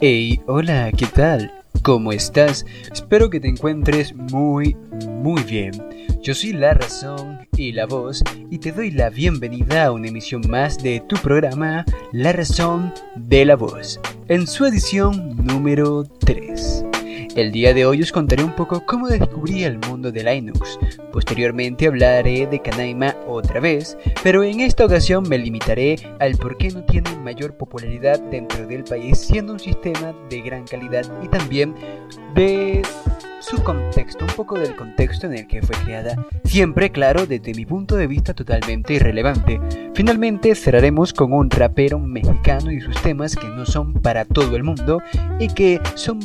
Hey, hola, ¿qué tal? ¿Cómo estás? Espero que te encuentres muy bien. Yo soy La Razón y La Voz y te doy la bienvenida a una emisión más de tu programa La Razón de La Voz, en su edición número 3. El día de hoy os contaré un poco cómo descubrí el mundo de Linux. Posteriormente hablaré de Canaima otra vez, pero en esta ocasión me limitaré al por qué no tiene mayor popularidad dentro del país, siendo un sistema de gran calidad, y también de su contexto, un poco del contexto en el que fue creada, siempre claro desde mi punto de vista totalmente irrelevante. Finalmente cerraremos con un rapero mexicano y sus temas que no son para todo el mundo y que son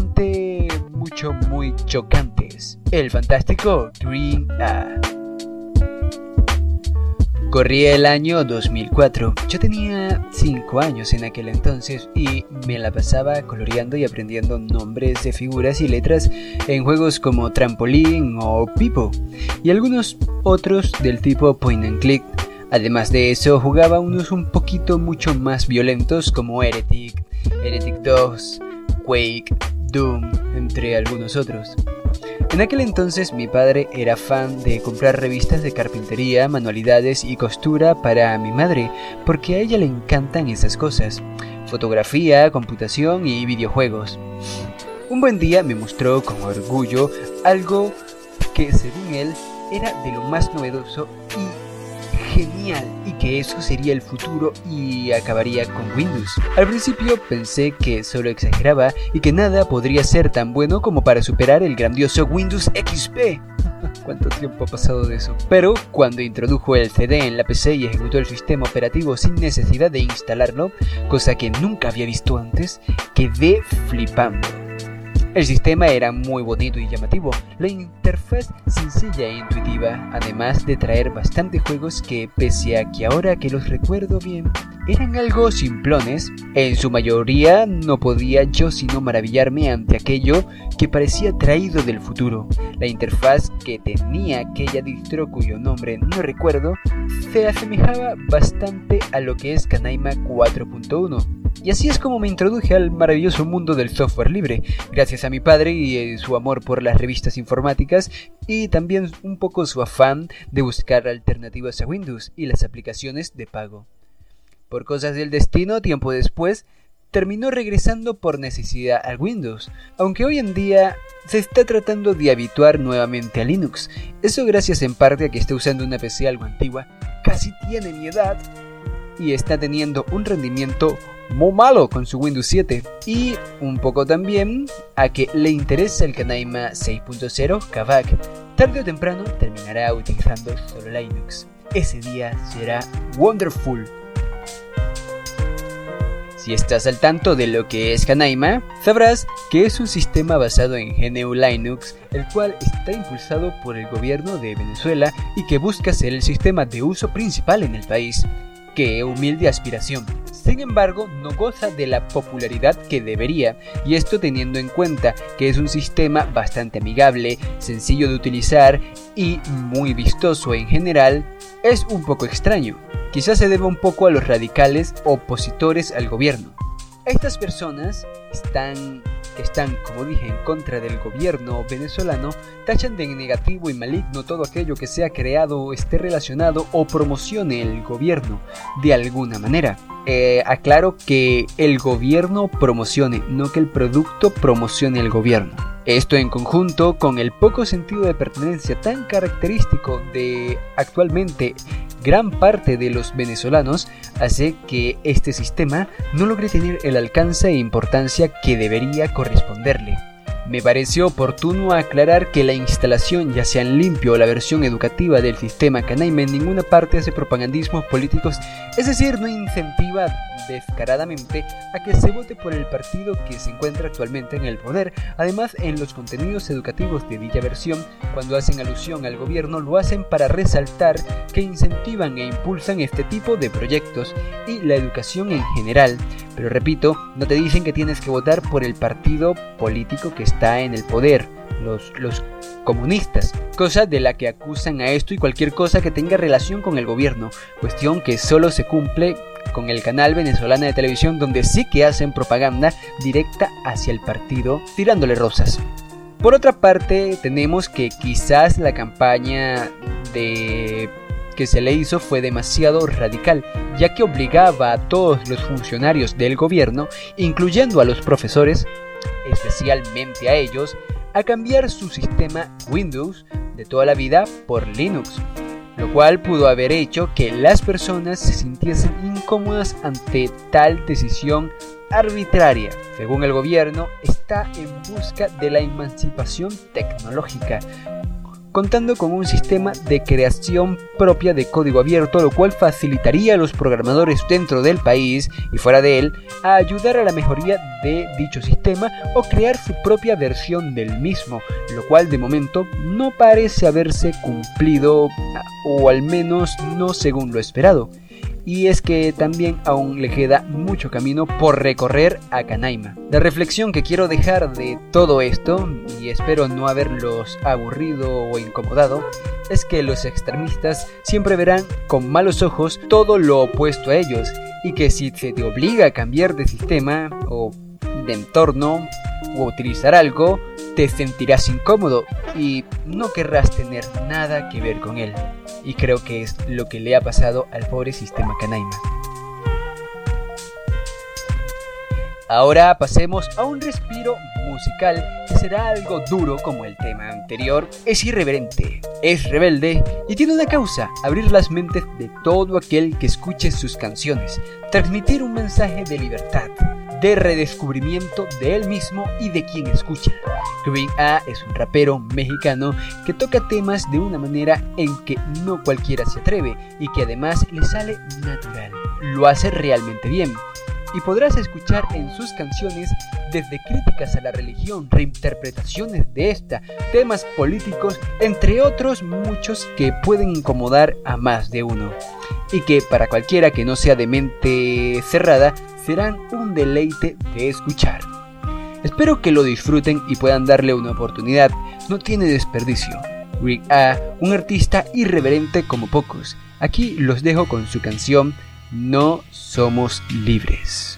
muy chocantes. El fantástico Green A. Corría el año 2004, yo tenía 5 años en aquel entonces y me la pasaba coloreando y aprendiendo nombres de figuras y letras en juegos como Trampolín o Pipo y algunos otros del tipo Point and Click. Además de eso jugaba unos un poquito mucho más violentos como Heretic 2, Quake, Doom, entre algunos otros. En aquel entonces mi padre era fan de comprar revistas de carpintería, manualidades y costura para mi madre, porque a ella le encantan esas cosas: fotografía, computación y videojuegos. Un buen día me mostró con orgullo algo que, según él, era de lo más novedoso y genial, y que eso sería el futuro y acabaría con Windows. Al principio pensé que solo exageraba y que nada podría ser tan bueno como para superar el grandioso Windows XP. ¿Cuánto tiempo ha pasado de eso? Pero cuando introdujo el CD en la PC y ejecutó el sistema operativo sin necesidad de instalarlo, cosa que nunca había visto antes, quedé flipando. El sistema era muy bonito y llamativo, la interfaz sencilla e intuitiva, además de traer bastantes juegos que, pese a que ahora que los recuerdo bien, eran algo simplones, en su mayoría no podía yo sino maravillarme ante aquello que parecía traído del futuro. La interfaz que tenía aquella distro, cuyo nombre no recuerdo, se asemejaba bastante a lo que es Canaima 4.1. Y así es como me introduje al maravilloso mundo del software libre, gracias a mi padre y su amor por las revistas informáticas, y también un poco su afán de buscar alternativas a Windows y las aplicaciones de pago. Por cosas del destino, tiempo después, terminó regresando por necesidad al Windows, aunque hoy en día se está tratando de habituar nuevamente a Linux. Eso gracias en parte a que está usando una PC algo antigua, casi tiene mi edad, y está teniendo un rendimiento muy malo con su Windows 7, y un poco también a que le interesa el Canaima 6.0 Kavak. Tarde o temprano terminará utilizando solo Linux. Ese día será wonderful. Si estás al tanto de lo que es Canaima, sabrás que es un sistema basado en GNU Linux, el cual está impulsado por el gobierno de Venezuela y que busca ser el sistema de uso principal en el país. ¡Qué humilde aspiración! Sin embargo, no goza de la popularidad que debería, y esto teniendo en cuenta que es un sistema bastante amigable, sencillo de utilizar y muy vistoso en general, es un poco extraño. Quizás se deba un poco a los radicales opositores al gobierno. Estas personas están, como dije, en contra del gobierno venezolano, tachan de negativo y maligno todo aquello que sea creado, esté relacionado o promocione el gobierno de alguna manera. Aclaro que el gobierno promocione, no que el producto promocione el gobierno. Esto en conjunto con el poco sentido de pertenencia tan característico de actualmente gran parte de los venezolanos hace que este sistema no logre tener el alcance e importancia que debería corresponderle. Me pareció oportuno aclarar que la instalación, ya sea en limpio o la versión educativa del sistema Canaima, en ninguna parte hace propagandismos políticos, es decir, no incentiva descaradamente a que se vote por el partido que se encuentra actualmente en el poder. Además, en los contenidos educativos de dicha versión, cuando hacen alusión al gobierno, lo hacen para resaltar que incentivan e impulsan este tipo de proyectos y la educación en general. Pero repito, no te dicen que tienes que votar por el partido político que está en el poder, los comunistas, cosa de la que acusan a esto y cualquier cosa que tenga relación con el gobierno, cuestión que solo se cumple con el canal venezolana de televisión, donde sí que hacen propaganda directa hacia el partido, tirándole rosas. Por otra parte, tenemos que quizás la campaña que se le hizo fue demasiado radical, ya que obligaba a todos los funcionarios del gobierno, incluyendo a los profesores, especialmente a ellos, a cambiar su sistema Windows de toda la vida por Linux, lo cual pudo haber hecho que las personas se sintiesen incómodas ante tal decisión arbitraria. Según el gobierno, está en busca de la emancipación tecnológica, contando con un sistema de creación propia de código abierto, lo cual facilitaría a los programadores dentro del país y fuera de él a ayudar a la mejoría de dicho sistema o crear su propia versión del mismo, lo cual de momento no parece haberse cumplido, o al menos no según lo esperado. Y es que también aún le queda mucho camino por recorrer a Canaima. La reflexión que quiero dejar de todo esto, y espero no haberlos aburrido o incomodado, es que los extremistas siempre verán con malos ojos todo lo opuesto a ellos, y que si se te obliga a cambiar de sistema o de entorno o utilizar algo, te sentirás incómodo y no querrás tener nada que ver con él. Y creo que es lo que le ha pasado al pobre sistema Canaima. Ahora pasemos a un respiro musical que será algo duro como el tema anterior. Es irreverente, es rebelde y tiene una causa: abrir las mentes de todo aquel que escuche sus canciones, transmitir un mensaje de libertad, de redescubrimiento de él mismo y de quien escucha. Green A es un rapero mexicano que toca temas de una manera en que no cualquiera se atreve y que además le sale natural. Lo hace realmente bien. Y podrás escuchar en sus canciones desde críticas a la religión, reinterpretaciones de esta, temas políticos, entre otros muchos que pueden incomodar a más de uno, y que para cualquiera que no sea de mente cerrada serán un deleite de escuchar. Espero que lo disfruten y puedan darle una oportunidad, no tiene desperdicio. Rick A, un artista irreverente como pocos. Aquí los dejo con su canción No Somos Libres.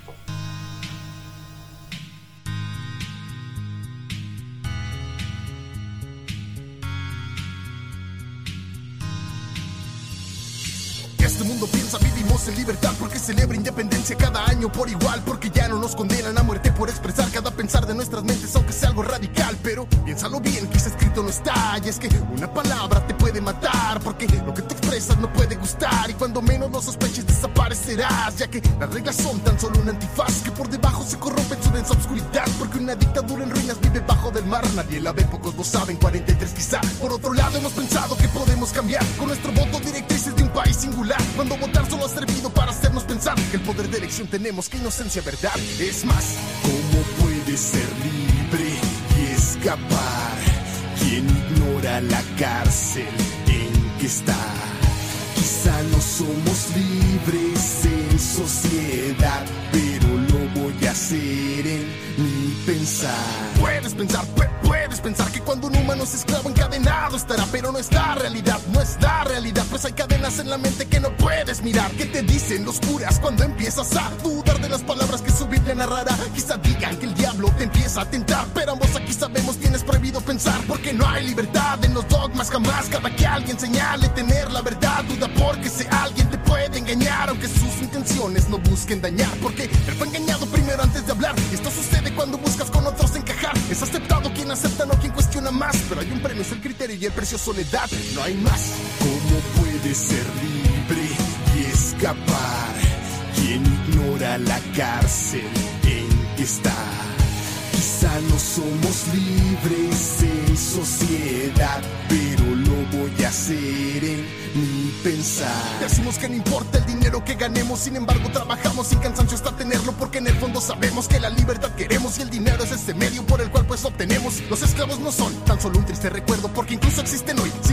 Este mundo piensa, vivimos en libertad porque celebra independencia cada año por igual, porque ya no nos condenan a muerte por expresar cada pensar de nuestras mentes, aunque sea algo radical. Pero piénsalo bien, que ese escrito no está, y es que una palabra te puede matar, porque lo que tú expresas no puede gustar, y cuando menos lo sospeches desaparecerás, ya que las reglas son tan solo un antifaz que por debajo se corrompe en su densa oscuridad, porque una dictadura en ruinas vive bajo del mar, nadie la ve, pocos lo saben, 43 quizá. Por otro lado hemos pensado que podemos cambiar con nuestro voto directrices de un país singular, cuando votar solo ha servido para hacernos pensar que el poder de elección tenemos, que inocencia verdad. Es más, ¿cómo puedes ser libre y escapar? ¿Quién ignora la cárcel en que está? Quizá no somos libres en sociedad, pero lo voy a hacer en mi pensar. Puedes pensar que cuando un humano es esclavo encadenado estará, pero no es la realidad, pues hay cadenas en la mente que no puedes mirar. ¿Qué te dicen los curas cuando empiezas a dudar de las palabras que su Biblia narrará? Quizá digan que el diablo te empieza a tentar, pero ambos aquí sabemos tienes prohibido pensar, porque no hay libertad en los dogmas jamás. Cada que alguien señale tener la verdad, duda porque ese alguien te puede engañar, aunque sus intenciones no busquen dañar, porque él fue engañado primero antes de hablar. Y esto sucede cuando buscas con otros encajar. Es aceptado quien acepta, no quien cuestiona más, pero hay un premio, es el criterio y el precio soledad, no hay más. ¿Cómo puedes ser libre y escapar? ¿Quién ignora la cárcel en que está? Quizá no somos libres en sociedad, pero lo voy a hacer en mi pensar. Decimos que no importa el dinero que ganemos, sin embargo trabajamos sin cansancio hasta tenerlo, porque en el fondo sabemos que la libertad queremos y el dinero es ese medio por el cual pues obtenemos. Los esclavos no son tan solo un triste recuerdo, porque incluso existen hoy sin cadenas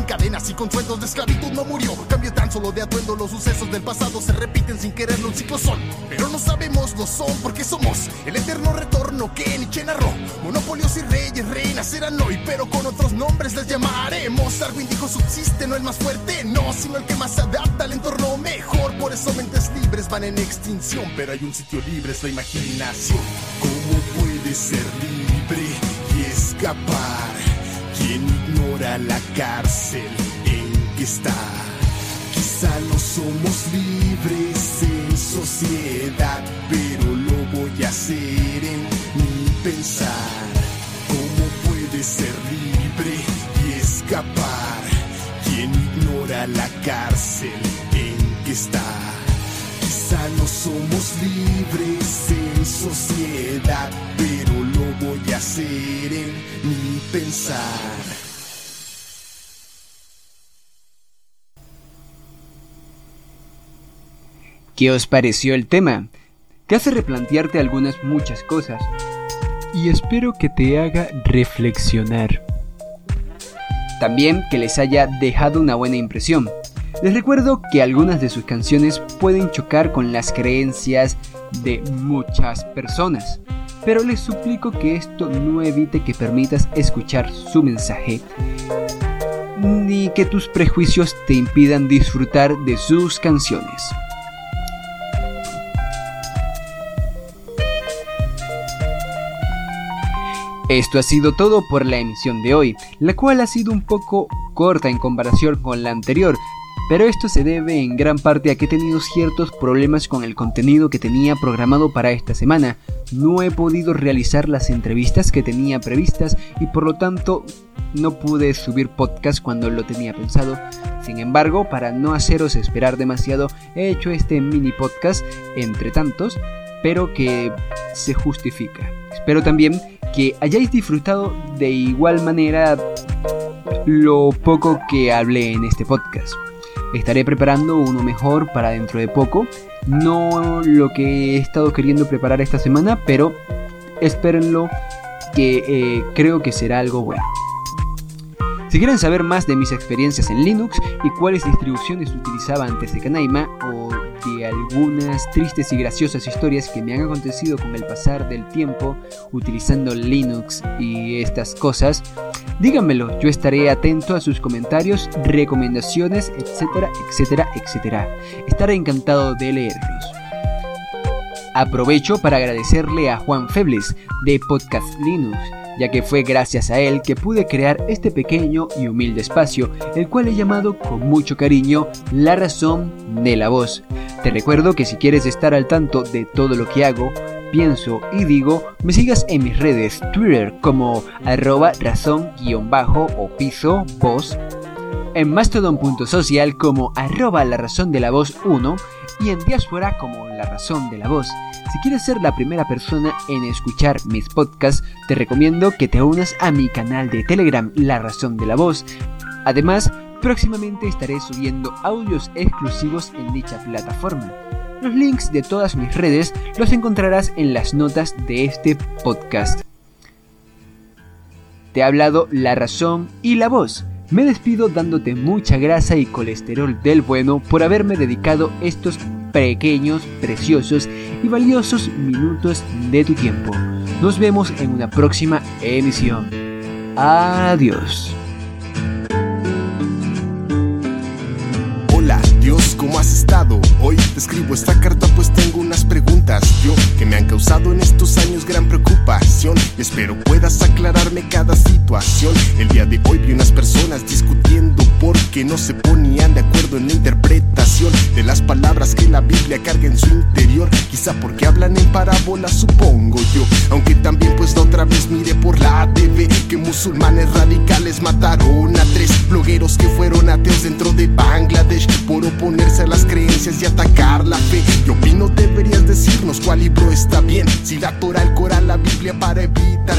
y con sueldos de esclavitud no murió. Cambio tan solo de atuendo, los sucesos del pasado se repiten sin quererlo, un ciclo son. Pero no sabemos lo son porque somos el eterno retorno que Nietzsche narró. Monopolios y reyes renacerán hoy, pero con otros nombres les llamaremos. Darwin dijo subsiste no el más fuerte, no, sino el que más se adapta al entorno mejor. Por eso mentes libres van en extinción, pero hay un sitio libre, es la imaginación. ¿Cómo puede ser libre y escapar quien ignora la cárcel en que está? Quizá no somos libres en sociedad, pero lo voy a hacer en mi pensar. ¿Cómo puede ser libre y escapar quien ignora la cárcel en que está? Quizá no somos libres en sociedad, pero lo voy a hacer en mi pensar. ¿Qué os pareció el tema? Te hace replantearte muchas cosas y espero que te haga reflexionar. También que les haya dejado una buena impresión. Les recuerdo que algunas de sus canciones pueden chocar con las creencias de muchas personas, pero les suplico que esto no evite que permitas escuchar su mensaje, ni que tus prejuicios te impidan disfrutar de sus canciones. Esto ha sido todo por la emisión de hoy, la cual ha sido un poco corta en comparación con la anterior, pero esto se debe en gran parte a que he tenido ciertos problemas con el contenido que tenía programado para esta semana. No he podido realizar las entrevistas que tenía previstas y por lo tanto no pude subir podcast cuando lo tenía pensado. Sin embargo, para no haceros esperar demasiado, he hecho este mini podcast entre tantos, pero que se justifica. Espero también que hayáis disfrutado de igual manera lo poco que hablé en este podcast. Estaré preparando uno mejor para dentro de poco, no lo que he estado queriendo preparar esta semana, pero espérenlo, que creo que será algo bueno. Si quieren saber más de mis experiencias en Linux y cuáles distribuciones utilizaba antes de Canaima, o de algunas tristes y graciosas historias que me han acontecido con el pasar del tiempo utilizando Linux y estas cosas, díganmelo, yo estaré atento a sus comentarios, recomendaciones, etcétera, etcétera, etcétera. Estaré encantado de leerlos. Aprovecho para agradecerle a Juan Febles de Podcast Linux, ya que fue gracias a él que pude crear este pequeño y humilde espacio, el cual he llamado con mucho cariño La Razón de la Voz. Te recuerdo que si quieres estar al tanto de todo lo que hago, pienso y digo, me sigas en mis redes Twitter como @razón_o_voz, en Mastodon.social como @larazondela_voz1 y en Diáspora como La Razón de la Voz. Si quieres ser la primera persona en escuchar mis podcasts, te recomiendo que te unas a mi canal de Telegram, La Razón de la Voz. Además, próximamente estaré subiendo audios exclusivos en dicha plataforma. Los links de todas mis redes los encontrarás en las notas de este podcast. Te ha hablado La Razón y la Voz. Me despido dándote mucha grasa y colesterol del bueno por haberme dedicado estos pequeños, preciosos y valiosos minutos de tu tiempo. Nos vemos en una próxima emisión. Adiós. Hola Dios, ¿cómo has estado? Hoy te escribo esta carta pues tengo unas preguntas yo que me han causado en estos años gran preocupación. Espero puedas aclararme cada situación. El día de hoy vi unas personas discutiendo porque no se ponían de acuerdo en la interpretación de las palabras que la Biblia carga en su interior. Quizá porque hablan en parábola, supongo yo. Aunque también pues la otra vez miré por la TV que musulmanes radicales mataron a 3 blogueros que fueron ateos dentro de Bangladesh por oponerse a las creencias y atacar la fe. Yo opino deberías decirnos cuál libro está bien, si la Torá, el Corán, la Biblia, para evitar